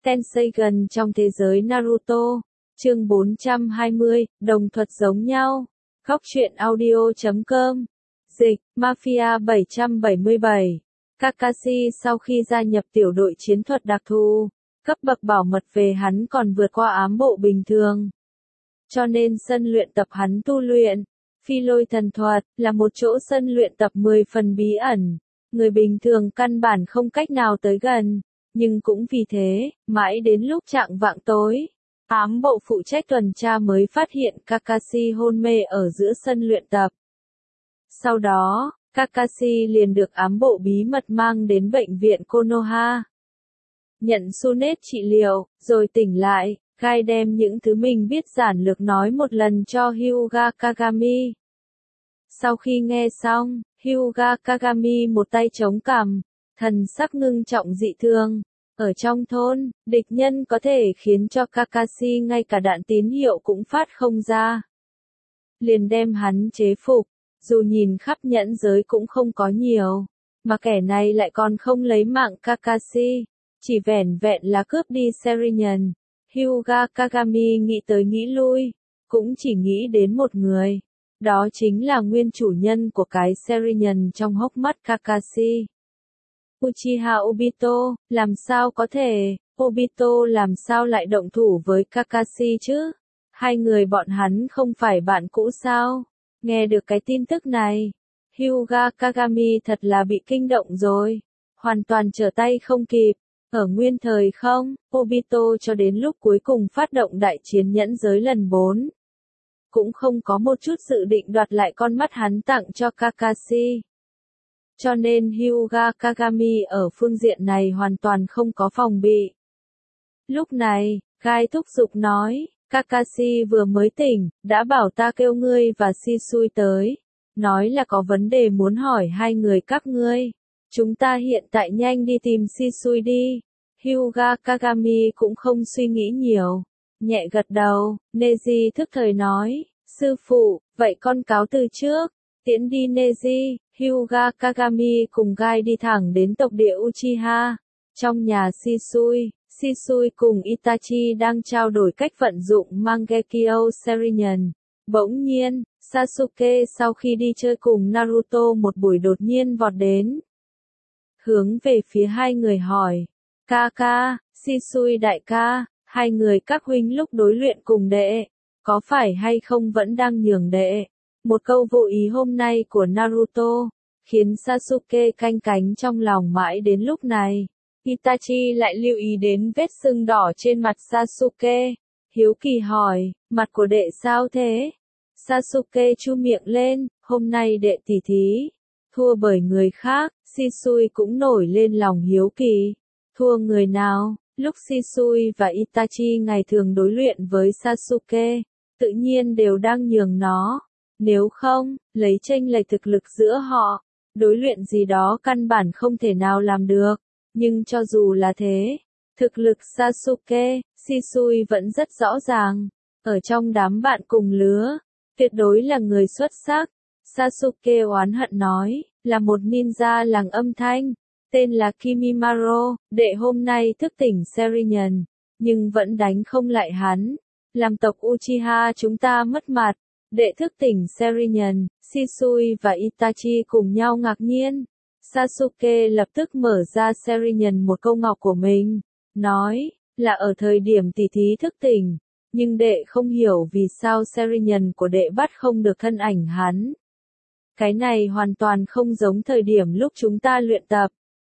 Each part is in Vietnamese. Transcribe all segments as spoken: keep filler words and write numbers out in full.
Tenseigan trong thế giới Naruto. Chương bốn trăm hai mươi, đồng thuật giống nhau. Góc truyện audio chấm com. Dịch, Mafia bảy trăm bảy mươi bảy. Kakashi sau khi gia nhập tiểu đội chiến thuật đặc thù, cấp bậc bảo mật về hắn còn vượt qua ám bộ bình thường. Cho nên sân luyện tập hắn tu luyện, phi lôi thần thuật, là một chỗ sân luyện tập mười phần bí ẩn. Người bình thường căn bản không cách nào tới gần. Nhưng cũng vì thế, mãi đến lúc chạng vạng tối, ám bộ phụ trách tuần tra mới phát hiện Kakashi hôn mê ở giữa sân luyện tập. Sau đó, Kakashi liền được ám bộ bí mật mang đến bệnh viện Konoha. Nhận Tsunade trị liệu, rồi tỉnh lại, Gai đem những thứ mình biết giản lược nói một lần cho Hyuga Kagami. Sau khi nghe xong, Hyuga Kagami một tay chống cằm, thần sắc ngưng trọng dị thường. Ở trong thôn, địch nhân có thể khiến cho Kakashi ngay cả đạn tín hiệu cũng phát không ra. Liền đem hắn chế phục, dù nhìn khắp nhẫn giới cũng không có nhiều, mà kẻ này lại còn không lấy mạng Kakashi, chỉ vẻn vẹn là cướp đi Sharingan. Hyuga Kagami nghĩ tới nghĩ lui, cũng chỉ nghĩ đến một người, đó chính là nguyên chủ nhân của cái Sharingan trong hốc mắt Kakashi. Uchiha Obito, làm sao có thể, Obito làm sao lại động thủ với Kakashi chứ? Hai người bọn hắn không phải bạn cũ sao? Nghe được cái tin tức này, Hyuga Kagami thật là bị kinh động rồi, hoàn toàn trở tay không kịp. Ở nguyên thời không, Obito cho đến lúc cuối cùng phát động đại chiến nhẫn giới lần bốn. Cũng không có một chút dự định đoạt lại con mắt hắn tặng cho Kakashi. Cho nên Hyuga Kagami ở phương diện này hoàn toàn không có phòng bị. Lúc này, Gai thúc giục nói, Kakashi vừa mới tỉnh, đã bảo ta kêu ngươi và Shisui tới. Nói là có vấn đề muốn hỏi hai người các ngươi. Chúng ta hiện tại nhanh đi tìm Shisui đi. Hyuga Kagami cũng không suy nghĩ nhiều. Nhẹ gật đầu, Neji thức thời nói, sư phụ, vậy con cáo từ trước. Tiễn đi Neji, Hyuga Kagami cùng Gai đi thẳng đến tộc địa Uchiha. Trong nhà Shisui, Shisui cùng Itachi đang trao đổi cách vận dụng Mangekyo Sharingan. Bỗng nhiên, Sasuke sau khi đi chơi cùng Naruto một buổi đột nhiên vọt đến. Hướng về phía hai người hỏi, Kaka, Shisui đại ca, hai người các huynh lúc đối luyện cùng đệ, có phải hay không vẫn đang nhường đệ? Một câu vô ý hôm nay của Naruto, khiến Sasuke canh cánh trong lòng mãi đến lúc này. Itachi lại lưu ý đến vết sưng đỏ trên mặt Sasuke. Hiếu kỳ hỏi, mặt của đệ sao thế? Sasuke chu miệng lên, hôm nay đệ tỉ thí, thua bởi người khác, Shisui cũng nổi lên lòng hiếu kỳ. Thua người nào? Lúc Shisui và Itachi ngày thường đối luyện với Sasuke, tự nhiên đều đang nhường nó. Nếu không, lấy chênh lệch thực lực giữa họ, đối luyện gì đó căn bản không thể nào làm được. Nhưng cho dù là thế, thực lực Sasuke, Shisui vẫn rất rõ ràng. Ở trong đám bạn cùng lứa, tuyệt đối là người xuất sắc. Sasuke oán hận nói, là một ninja làng âm thanh, tên là Kimimaro, đệ hôm nay thức tỉnh Sharingan, nhưng vẫn đánh không lại hắn. Làm tộc Uchiha chúng ta mất mặt. Đệ thức tỉnh Sharingan, Shisui và Itachi cùng nhau ngạc nhiên. Sasuke lập tức mở ra Sharingan một câu ngọc của mình, nói, là ở thời điểm tỷ thí thức tỉnh, nhưng đệ không hiểu vì sao Sharingan của đệ bắt không được thân ảnh hắn. Cái này hoàn toàn không giống thời điểm lúc chúng ta luyện tập.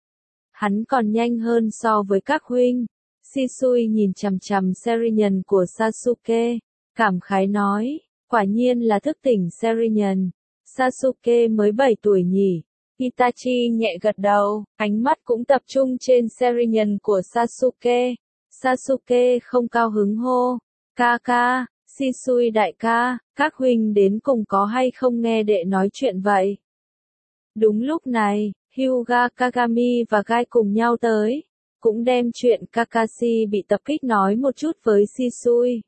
Hắn còn nhanh hơn so với các huynh. Shisui nhìn chằm chằm Sharingan của Sasuke, cảm khái nói, quả nhiên là thức tỉnh Sharingan. Sasuke mới bảy tuổi nhỉ? Itachi nhẹ gật đầu, ánh mắt cũng tập trung trên Sharingan của Sasuke. Sasuke không cao hứng hô, Kaka, Shisui đại ca, các huynh đến cùng có hay không nghe đệ nói chuyện vậy? Đúng lúc này, Hyuga Kagami và Gai cùng nhau tới, cũng đem chuyện Kakashi bị tập kích nói một chút với Shisui.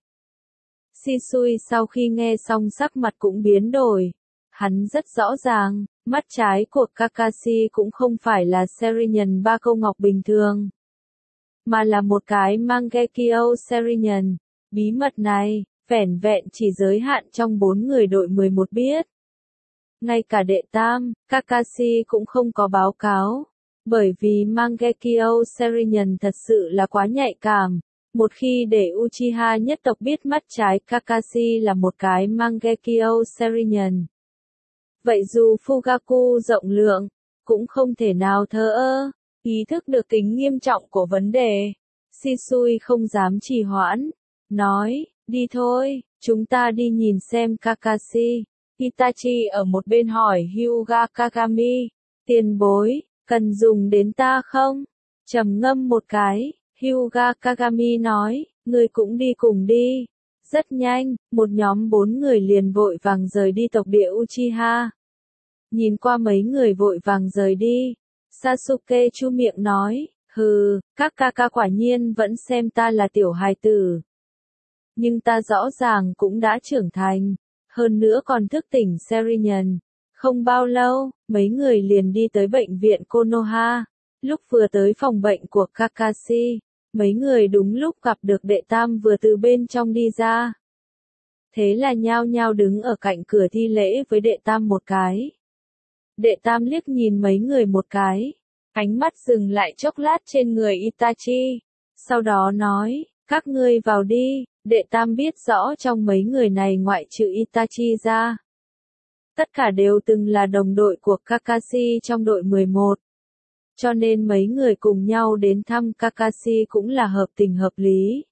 Shisui sau khi nghe xong sắc mặt cũng biến đổi. Hắn rất rõ ràng, mắt trái của Kakashi cũng không phải là Sharingan ba câu ngọc bình thường. mà là một cái Mangekyo Seinen. Bí mật này, vẻn vẹn chỉ giới hạn trong bốn người đội mười một biết. Ngay cả đệ tam, Kakashi cũng không có báo cáo. Bởi vì Mangekyo Seinen thật sự là quá nhạy cảm. Một khi để Uchiha nhất tộc biết mắt trái Kakashi là một cái Mangekyo Seinen, vậy dù Fugaku rộng lượng, cũng không thể nào thờ ơ. Ý thức được tính nghiêm trọng của vấn đề, Shisui không dám trì hoãn, nói, đi thôi, chúng ta đi nhìn xem Kakashi. Itachi ở một bên hỏi Hyuga Kagami, tiền bối, cần dùng đến ta không? Trầm ngâm một cái, Hyuga Kagami nói, ngươi cũng đi cùng đi. Rất nhanh, một nhóm bốn người liền vội vàng rời đi tộc địa Uchiha. Nhìn qua mấy người vội vàng rời đi, Sasuke chu miệng nói, hừ, các ca ca quả nhiên vẫn xem ta là tiểu hài tử. Nhưng ta rõ ràng cũng đã trưởng thành, hơn nữa còn thức tỉnh Seinen. Không bao lâu, mấy người liền đi tới bệnh viện Konoha. Lúc vừa tới phòng bệnh của Kakashi, mấy người đúng lúc gặp được đệ tam vừa từ bên trong đi ra. Thế là nhao nhao đứng ở cạnh cửa thi lễ với đệ tam một cái. Đệ tam liếc nhìn mấy người một cái, ánh mắt dừng lại chốc lát trên người Itachi. Sau đó nói, các ngươi vào đi. Đệ tam biết rõ trong mấy người này ngoại trừ Itachi ra, tất cả đều từng là đồng đội của Kakashi trong đội mười một. Cho nên mấy người cùng nhau đến thăm Kakashi cũng là hợp tình hợp lý.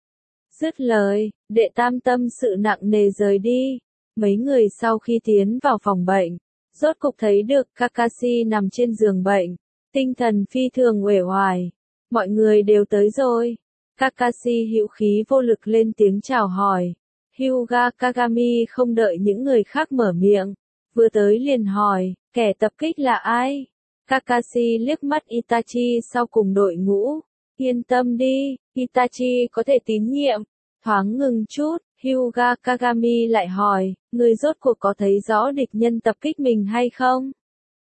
Dứt lời, đệ tam tâm sự nặng nề rời đi. Mấy người sau khi tiến vào phòng bệnh, rốt cục thấy được Kakashi nằm trên giường bệnh, tinh thần phi thường uể oải. Mọi người đều tới rồi. Kakashi hữu khí vô lực lên tiếng chào hỏi. Hyuga Kagami không đợi những người khác mở miệng, vừa tới liền hỏi, kẻ tập kích là ai? Kakashi liếc mắt Itachi sau cùng đội ngũ. Yên tâm đi, Itachi có thể tín nhiệm. Thoáng ngừng chút, Hyuga Kagami lại hỏi, người rốt cuộc có thấy rõ địch nhân tập kích mình hay không?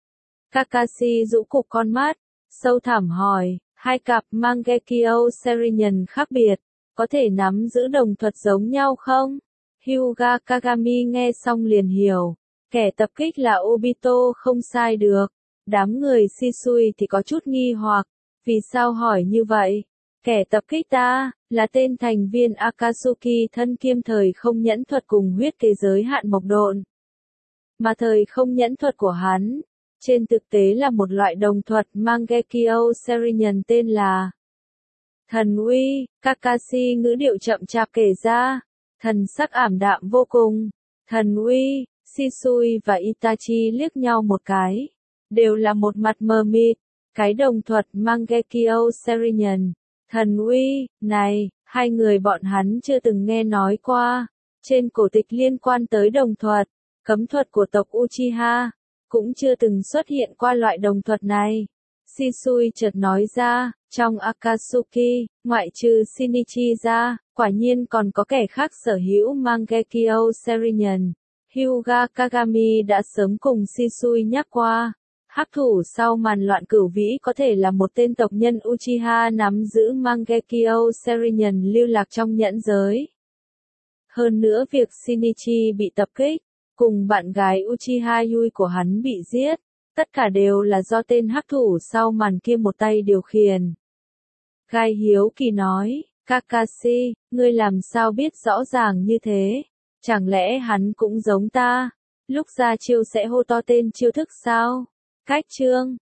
Kakashi rũ cục con mắt, sâu thẳm hỏi, hai cặp Mangekyo Seinen khác biệt, có thể nắm giữ đồng thuật giống nhau không? Hyuga Kagami nghe xong liền hiểu, kẻ tập kích là Obito không sai được. Đám người Shisui thì có chút nghi hoặc, vì sao hỏi như vậy? Kẻ tập kích ta, là tên thành viên Akatsuki thân kiêm thời không nhẫn thuật cùng huyết kế giới hạn mộc độn. Mà thời không nhẫn thuật của hắn, trên thực tế là một loại đồng thuật Mangekyo Seinen tên là Thần uy. Kakashi ngữ điệu chậm chạp kể ra, thần sắc ảm đạm vô cùng. Thần uy. Shisui và Itachi liếc nhau một cái, đều là một mặt mờ mịt. Cái đồng thuật Mangekyo Seinen, thần uy, này, hai người bọn hắn chưa từng nghe nói qua. Trên cổ tịch liên quan tới đồng thuật, cấm thuật của tộc Uchiha, cũng chưa từng xuất hiện qua loại đồng thuật này. Shisui chợt nói ra, trong Akatsuki, ngoại trừ Shinichi ra, quả nhiên còn có kẻ khác sở hữu Mangekyo Seinen. Hyuga Kagami đã sớm cùng Shisui nhắc qua. Hắc thủ sau màn loạn cửu vĩ có thể là một tên tộc nhân Uchiha nắm giữ Mangekyo Seinen lưu lạc trong nhẫn giới. Hơn nữa việc Shinichi bị tập kích, cùng bạn gái Uchiha Yui của hắn bị giết, tất cả đều là do tên hắc thủ sau màn kia một tay điều khiển. Gai hiếu kỳ nói, Kakashi, ngươi làm sao biết rõ ràng như thế? Chẳng lẽ hắn cũng giống ta? Lúc ra chiêu sẽ hô to tên chiêu thức sao? Cách chương